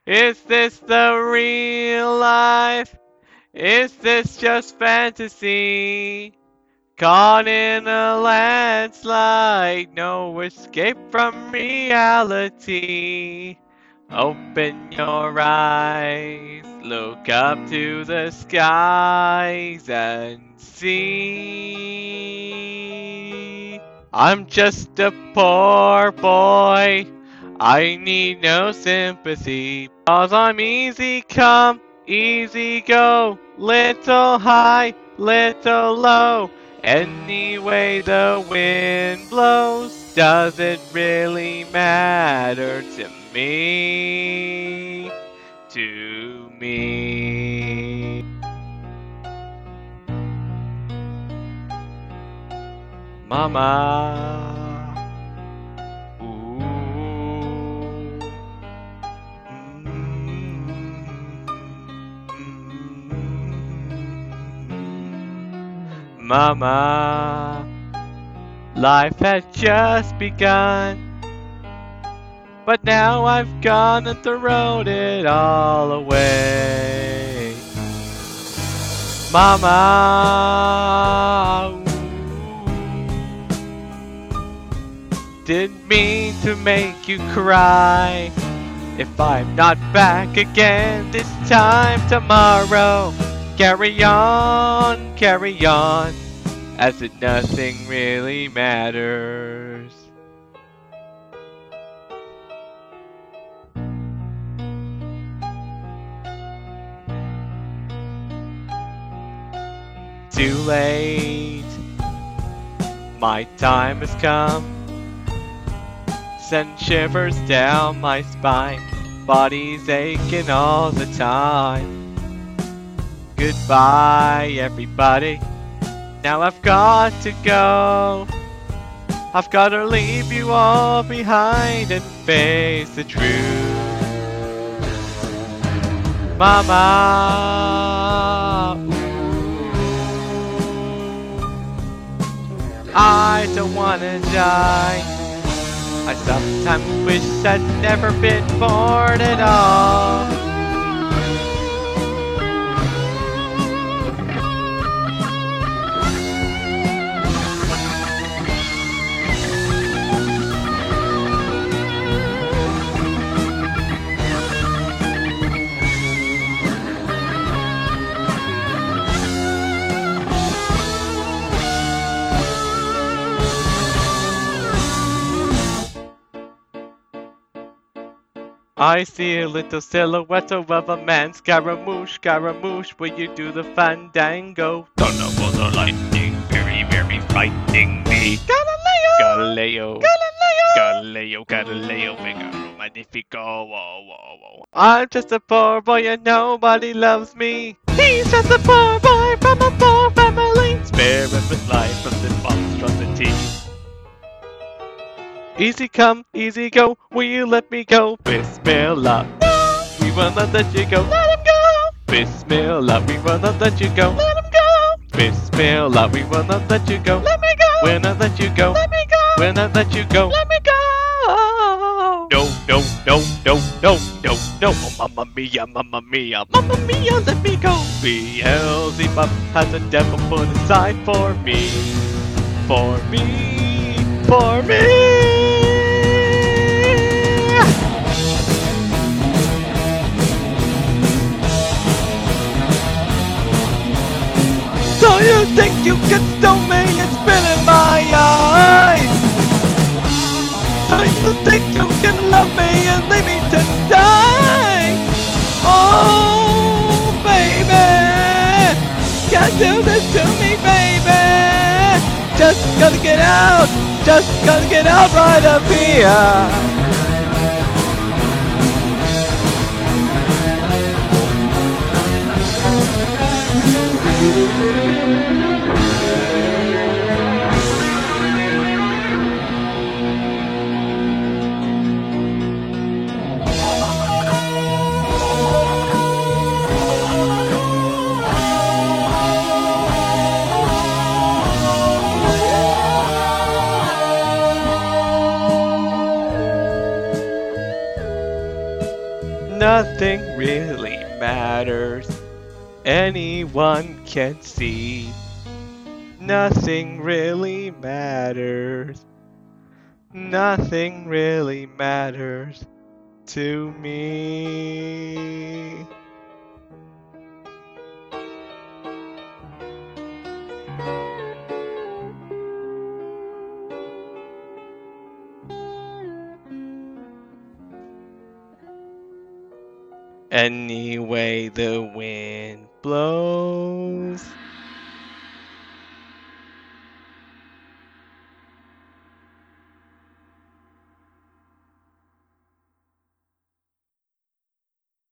Is this the real life? Is this just fantasy? Caught in a landslide, no escape from reality. Open your eyes, look up to the skies and see. I'm just a poor boy, I need no sympathy, 'cause I'm easy come, easy go, little high, little low. Any way the wind blows, does it really matter to me? To me. Mama. Ooh. Mama, life had just begun, but now I've gone and thrown it all away. Mama, didn't mean to make you cry. If I'm not back again this time tomorrow, carry on, as if nothing really matters. Too late, my time has come. Send shivers down my spine, body's aching all the time. Goodbye, everybody. Now I've got to go. I've got to leave you all behind and face the truth. Mama, I don't wanna die. I sometimes wish I'd never been born at all. I see a little silhouette of a man. Scaramouche, Scaramouche, will you do the fandango? Thunder for the lightning, very, very frightening me. Galileo! Galileo, Galileo! Galileo, Galileo, Figaro, Magnifico, whoa, whoa, whoa. I'm just a poor boy and nobody loves me. He's just a poor boy from a poor family. Spare him his life from this monstrosity. Easy come, easy go, will you let me go? Bismillah. No! We will not let you go. Let him go! Bismillah, we will not let you go. Let him go! Bismillah, we will not let you go. Let me go! We'll not let you go. Let me go! We'll not let you go. Let me go! No, no, no, no, no, no, no. Oh, mamma mia, mamma mia, mamma mia, let me go. Beelzebub has a devil put aside for me. For me. For me. So you think you can stone me and spit in my eyes? So you think you can love me and leave me to die? Oh, baby, can't do this to me, baby. Just gotta get out right up here. Nothing really matters. Anyone can see. Nothing really matters. Nothing really matters to me. Any way the wind blows.